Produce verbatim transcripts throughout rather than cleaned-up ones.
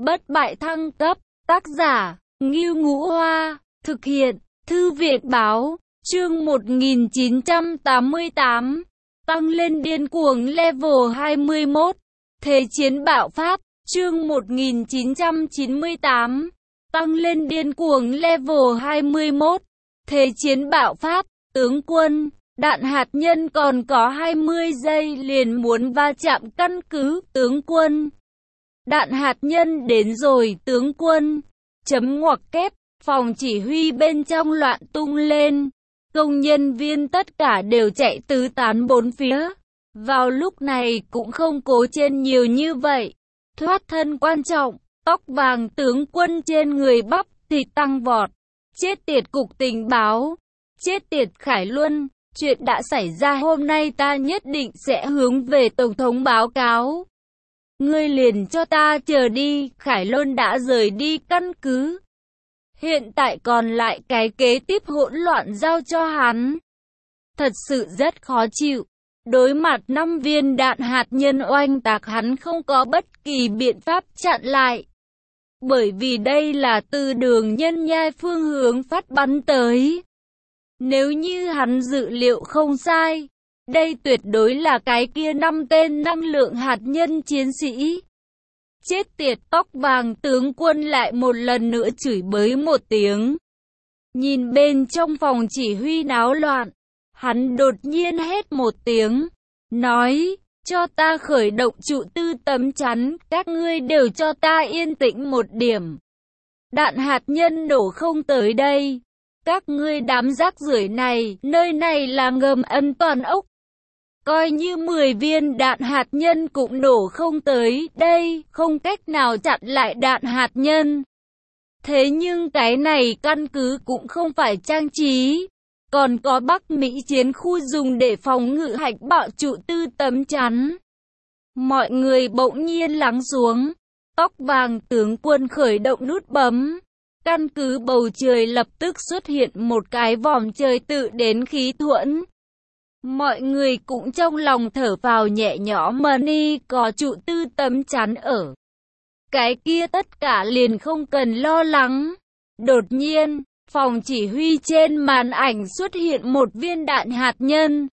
Bất bại thăng cấp, tác giả, Ngưu Ngũ Hoa, thực hiện, Thư viện Báo, chương một nghìn chín trăm tám mươi tám, tăng lên điên cuồng level hai mươi mốt, thế chiến bạo phát, chương một nghìn chín trăm chín mươi tám, tăng lên điên cuồng level hai mươi mốt, thế chiến bạo phát, tướng quân, đạn hạt nhân còn có hai mươi giây liền muốn va chạm căn cứ, tướng quân. Đạn hạt nhân đến rồi, tướng quân. Chấm ngoặc kép, phòng chỉ huy bên trong loạn tung lên. Công nhân viên tất cả đều chạy tứ tán bốn phía. Vào lúc này cũng không cố trên nhiều như vậy. Thoát thân quan trọng, tóc vàng tướng quân trên người bắp thịt tăng vọt. Chết tiệt cục tình báo. Chết tiệt Khải Luân. Chuyện đã xảy ra hôm nay ta nhất định sẽ hướng về Tổng thống báo cáo. Ngươi liền cho ta chờ đi, Khải Luân đã rời đi căn cứ. Hiện tại còn lại cái kế tiếp hỗn loạn giao cho hắn. Thật sự rất khó chịu. Đối mặt năm viên đạn hạt nhân oanh tạc hắn không có bất kỳ biện pháp chặn lại. Bởi vì đây là từ đường Nhân Nhai phương hướng phát bắn tới. Nếu như hắn dự liệu không sai, đây tuyệt đối là cái kia năm tên năng lượng hạt nhân chiến sĩ. Chết tiệt, tóc vàng tướng quân lại một lần nữa chửi bới một tiếng. Nhìn bên trong phòng chỉ huy náo loạn, hắn đột nhiên hét một tiếng, nói, cho ta khởi động trụ tư tấm chắn, các ngươi đều cho ta yên tĩnh một điểm. Đạn hạt nhân đổ không tới đây. Các ngươi đám rác rưởi này, nơi này là ngầm ân toàn ốc. Coi như mười viên đạn hạt nhân cũng nổ không tới đây, không cách nào chặn lại đạn hạt nhân. Thế nhưng cái này căn cứ cũng không phải trang trí. Còn có Bắc Mỹ chiến khu dùng để phòng ngự hạch bạo trụ tư tấm chắn. Mọi người bỗng nhiên lắng xuống. Tóc vàng tướng quân khởi động nút bấm. Căn cứ bầu trời lập tức xuất hiện một cái vòm trời tự đến khí thuẫn. Mọi người cũng trong lòng thở vào nhẹ nhõm, money có trụ tư tấm chắn ở. Cái kia tất cả liền không cần lo lắng. Đột nhiên, phòng chỉ huy trên màn ảnh xuất hiện một viên đạn hạt nhân.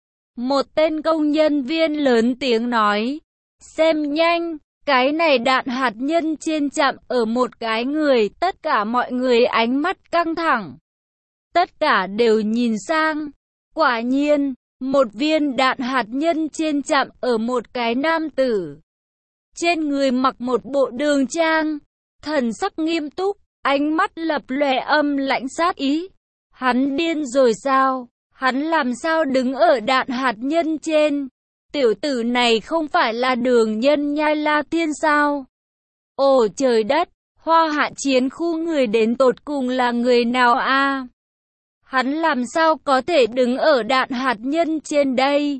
Một tên công nhân viên lớn tiếng nói, xem nhanh. Cái này đạn hạt nhân trên chạm ở một cái người, tất cả mọi người ánh mắt căng thẳng. Tất cả đều nhìn sang. Quả nhiên, một viên đạn hạt nhân trên chạm ở một cái nam tử. Trên người mặc một bộ đường trang, thần sắc nghiêm túc, ánh mắt lập lòe âm lãnh sát ý. Hắn điên rồi sao? Hắn làm sao đứng ở đạn hạt nhân trên? Tiểu tử này không phải là đường Nhân Nhai La Thiên sao? Ồ trời đất, Hoa Hạ chiến khu người đến tột cùng là người nào a? À? Hắn làm sao có thể đứng ở đạn hạt nhân trên đây?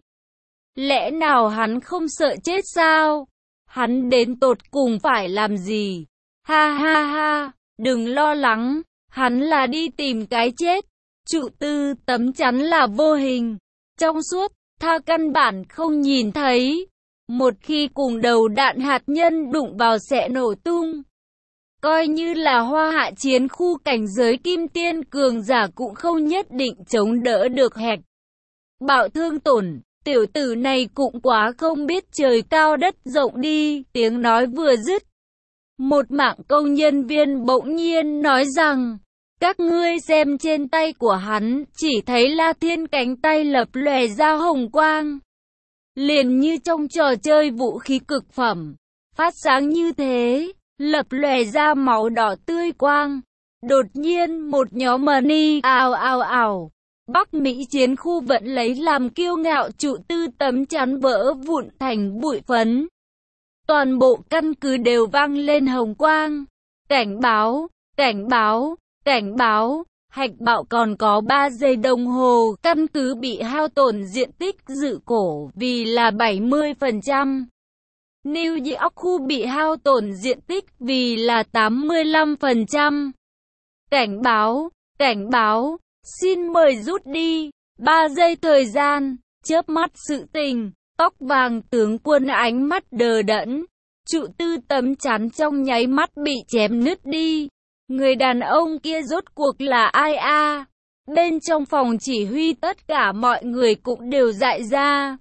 Lẽ nào hắn không sợ chết sao? Hắn đến tột cùng phải làm gì? Ha ha ha, đừng lo lắng, hắn là đi tìm cái chết. Trụ tư tấm chắn là vô hình, trong suốt. Tha căn bản không nhìn thấy. Một khi cùng đầu đạn hạt nhân đụng vào sẽ nổ tung. Coi như là Hoa Hạ chiến khu cảnh giới kim tiên cường giả cũng không nhất định chống đỡ được hạch bạo thương tổn. Tiểu tử này cũng quá không biết trời cao đất rộng đi. Tiếng nói vừa dứt, một mạng công nhân viên bỗng nhiên nói rằng, các ngươi xem trên tay của hắn, chỉ thấy La Thiên cánh tay lập lòe ra hồng quang. Liền như trong trò chơi vũ khí cực phẩm, phát sáng như thế, lập lòe ra màu đỏ tươi quang. Đột nhiên một nhóm money ào ào ào. Bắc Mỹ chiến khu vẫn lấy làm kiêu ngạo trụ tư tấm chắn vỡ vụn thành bụi phấn. Toàn bộ căn cứ đều vang lên hồng quang. Cảnh báo, cảnh báo. Cảnh báo, hạch bạo còn có ba giây đồng hồ, căn cứ bị hao tổn diện tích dự cổ vì là bảy mươi phần trăm. New York khu bị hao tổn diện tích vì là tám mươi lăm phần trăm. Cảnh báo, cảnh báo, xin mời rút đi, ba giây thời gian, chớp mắt sự tình, tóc vàng tướng quân ánh mắt đờ đẫn. trụ tư tấm chắn trong nháy mắt bị chém nứt đi. Người đàn ông kia rốt cuộc là ai a? À? Bên trong phòng chỉ huy tất cả mọi người cũng đều dại ra.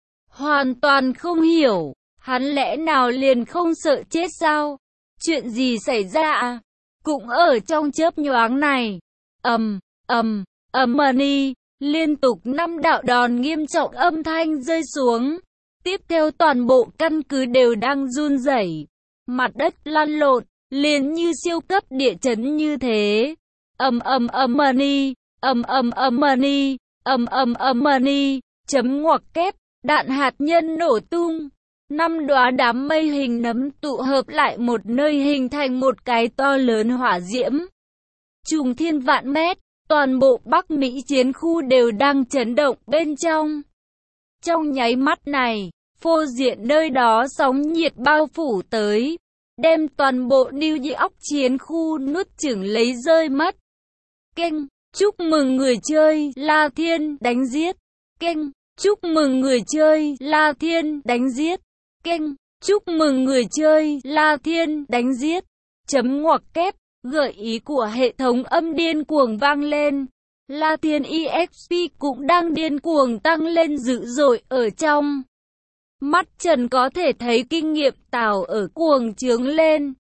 Hoàn toàn không hiểu, hắn lẽ nào liền không sợ chết sao? Chuyện gì xảy ra à? Cũng ở trong chớp nhoáng này. Ầm, ầm, ầm mani, liên tục năm đạo đòn nghiêm trọng âm thanh rơi xuống. Tiếp theo toàn bộ căn cứ đều đang run rẩy, mặt đất lăn lộn, liền như siêu cấp địa chấn như thế. Ầm ầm ầm mani, ầm ầm ầm mani, ầm ầm ầm mani, chấm ngoặc kép, đạn hạt nhân nổ tung. Năm đóa đám mây hình nấm tụ hợp lại một nơi hình thành một cái to lớn hỏa diễm. Trùng thiên vạn mét, toàn bộ Bắc Mỹ chiến khu đều đang chấn động bên trong. Trong nháy mắt này, phô diện nơi đó sóng nhiệt bao phủ tới, đem toàn bộ New York chiến khu nuốt chửng lấy rơi mất. Kênh, chúc mừng người chơi, La Thiên, đánh giết. Kênh, chúc mừng người chơi, La Thiên, đánh giết. Kênh, chúc mừng người chơi, La Thiên, đánh giết. Chấm ngoặc kép, gợi ý của hệ thống âm điên cuồng vang lên. La Thiên e ích pê cũng đang điên cuồng tăng lên dữ dội ở trong. Mắt Trần có thể thấy kinh nghiệm Tào ở cuồng trướng lên.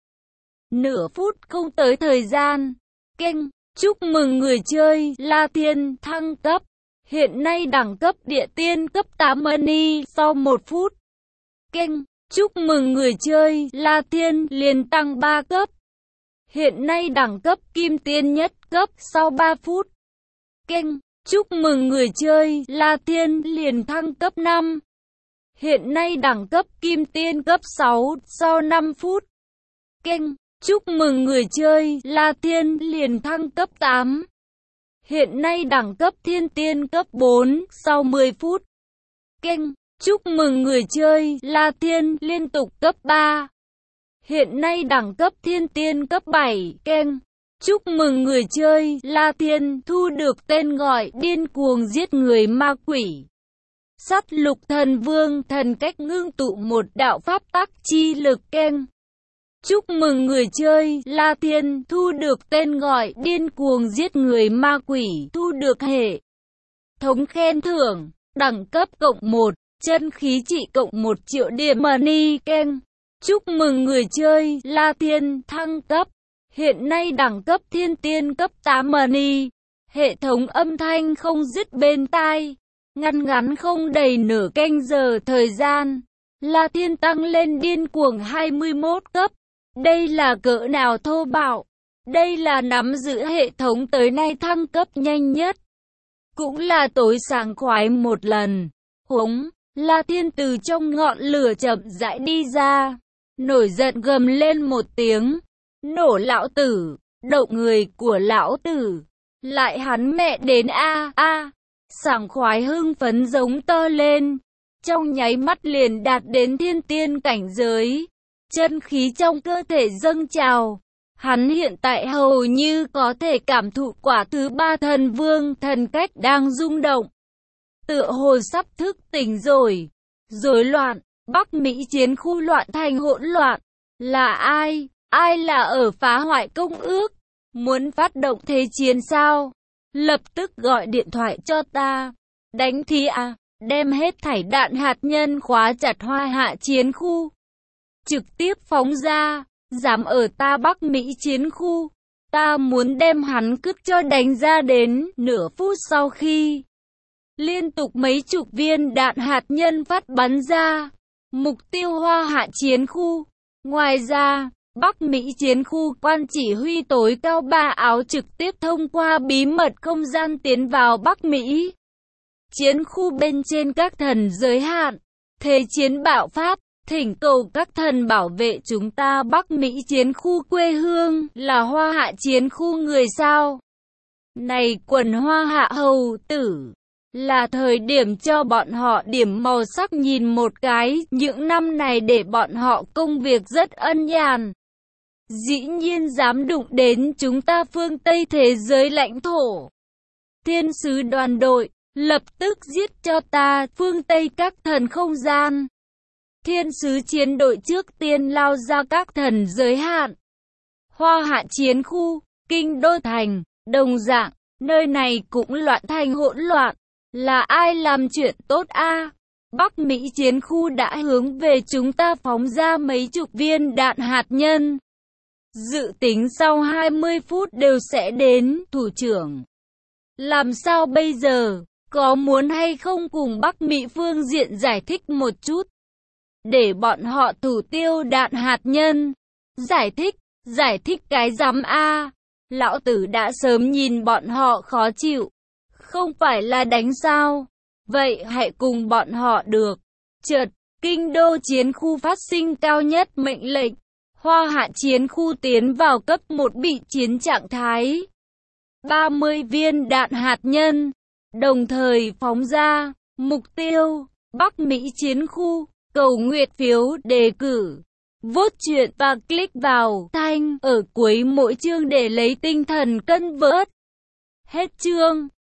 Nửa phút không tới thời gian. Kênh, chúc mừng người chơi, La Thiên, thăng cấp. Hiện nay đẳng cấp địa tiên cấp tám mani sau một phút. Kênh, chúc mừng người chơi, La Thiên, liền tăng ba cấp. Hiện nay đẳng cấp kim tiên nhất cấp sau ba phút. Kênh, chúc mừng người chơi, La Thiên, liền thăng cấp năm. Hiện nay đẳng cấp kim tiên cấp sáu sau năm phút. Kênh, chúc mừng người chơi, La Thiên, liền thăng cấp tám. Hiện nay đẳng cấp thiên tiên cấp bốn sau mười phút. Kênh, chúc mừng người chơi, La Thiên, liên tục cấp ba. Hiện nay đẳng cấp thiên tiên cấp bảy. Kênh, chúc mừng người chơi, La Thiên, thu được tên gọi điên cuồng giết người ma quỷ. Sắt lục thần vương thần cách ngưng tụ một đạo pháp tắc chi lực. Kênh, chúc mừng người chơi, La Thiên, thu được tên gọi điên cuồng giết người ma quỷ, thu được hệ thống khen thưởng, đẳng cấp cộng một, chân khí trị cộng một triệu điểm money. Kênh, chúc mừng người chơi, La Thiên, thăng cấp. Hiện nay đẳng cấp thiên tiên cấp tám money, hệ thống âm thanh không dứt bên tai. Ngăn ngắn không đầy nửa canh giờ thời gian, La Thiên tăng lên điên cuồng hai mươi mốt cấp. Đây là cỡ nào thô bạo? Đây là nắm giữ hệ thống tới nay thăng cấp nhanh nhất. Cũng là tối sảng khoái một lần. Hống, La Thiên từ trong ngọn lửa chậm rãi đi ra. Nổi giận gầm lên một tiếng. Nổ lão tử, động người của lão tử. Lại hắn mẹ đến a a. Sảng khoái hưng phấn giống to lên. Trong nháy mắt liền đạt đến thiên tiên cảnh giới. Chân khí trong cơ thể dâng trào. Hắn hiện tại hầu như có thể cảm thụ quả thứ ba thần vương thần cách đang rung động. Tựa hồ sắp thức tỉnh rồi. Rối loạn, Bắc Mỹ chiến khu loạn thành hỗn loạn. Là ai? Ai là ở phá hoại công ước? Muốn phát động thế chiến sao? Lập tức gọi điện thoại cho ta. Đánh thí à? Đem hết thảy đạn hạt nhân khóa chặt hoa hạ chiến khu. Trực tiếp phóng ra. Dám ở ta Bắc Mỹ chiến khu. Ta muốn đem hắn cứt cho đánh ra. Đến nửa phút sau khi liên tục mấy chục viên đạn hạt nhân phát bắn ra. Mục tiêu hoa hạ chiến khu. Ngoài ra, Bắc Mỹ chiến khu quan chỉ huy tối cao ba áo trực tiếp thông qua bí mật không gian tiến vào Bắc Mỹ chiến khu bên trên các thần giới hạn. Thế chiến bạo phát, thỉnh cầu các thần bảo vệ chúng ta. Bắc Mỹ chiến khu quê hương là hoa hạ chiến khu người sao? Này quần hoa hạ hầu tử, là thời điểm cho bọn họ điểm màu sắc nhìn một cái. Những năm này để bọn họ công việc rất ân nhàn. Dĩ nhiên dám đụng đến chúng ta phương Tây thế giới lãnh thổ. Thiên sứ đoàn đội, lập tức giết cho ta phương Tây các thần không gian. Thiên sứ chiến đội trước tiên lao ra các thần giới hạn. Hoa Hạ chiến khu, kinh đô thành, đồng dạng, nơi này cũng loạn thành hỗn loạn. Là ai làm chuyện tốt a? Bắc Mỹ chiến khu đã hướng về chúng ta phóng ra mấy chục viên đạn hạt nhân. Dự tính sau hai mươi phút đều sẽ đến, thủ trưởng. Làm sao bây giờ? Có muốn hay không cùng Bắc Mỹ phương diện giải thích một chút? Để bọn họ thủ tiêu đạn hạt nhân. Giải thích, giải thích cái rắm a. Lão tử đã sớm nhìn bọn họ khó chịu. Không phải là đánh sao? Vậy hãy cùng bọn họ được. Chợt, kinh đô chiến khu phát sinh cao nhất mệnh lệnh. Hoa Hạ chiến khu tiến vào cấp một bị chiến trạng thái. ba mươi viên đạn hạt nhân, đồng thời phóng ra, mục tiêu, Bắc Mỹ chiến khu, cầu nguyện phiếu đề cử. Vote chuyện và click vào thanh ở cuối mỗi chương để lấy tinh thần cân vớt. Hết chương.